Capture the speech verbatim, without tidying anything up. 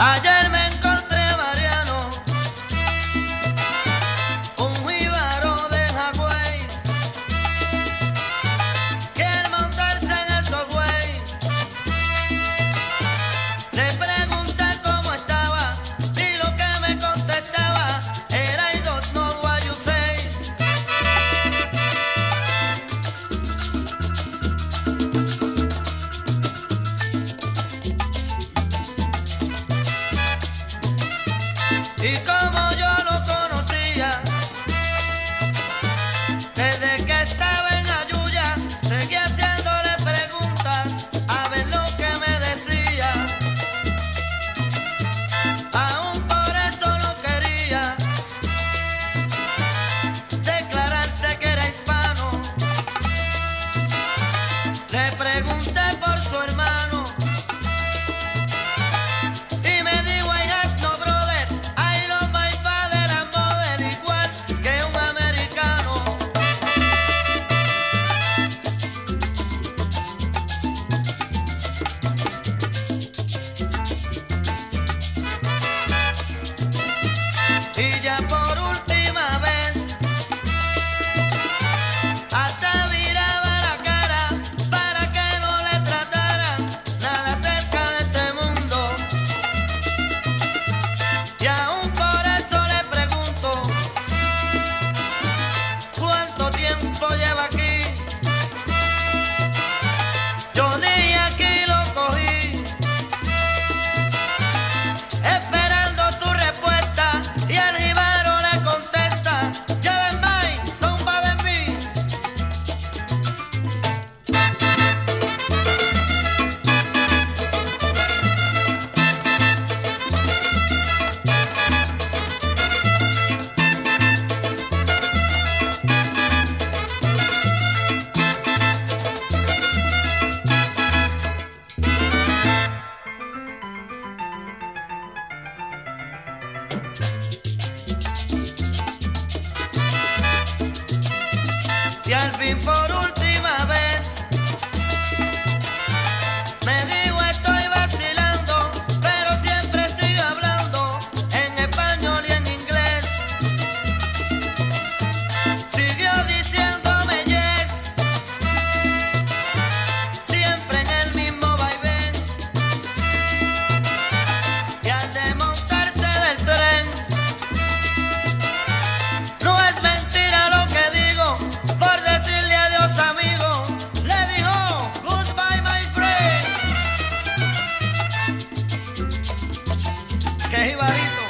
Ayer me encontré a Mariano, un jíbaro de Hawái, que al montarse en el subway le pregunté cómo estaba y lo que me contestaba era I don't know what you say. Y como yo lo conocía, desde que estaba en Ayuya, seguía haciéndole preguntas a ver lo que me decía. Aún por eso no quería declararse que era hispano. Le pregunté por su hermano y me dijo I have no brother, I love my father and mother, igual que un americano. Y ya por última vez hasta viraba la cara para que no le trataran nada cerca de este mundo. Y aún por eso le pregunto cuánto tiempo lleva aquí. Yo dije aquí lo cogí, esperando su respuesta, y el jíbaro le contesta, lleven mine, zumba de mí. Y al fin por última vez me dijo estoy vacilando, pero siempre sigo hablando en español y en inglés. Siguió diciéndome yes, siempre en el mismo vaivén. Y al desmontarse del tren, no es mentira lo que digo, por decirle adiós amigo, le dijo goodbye my friend. ¡Qué jibarito!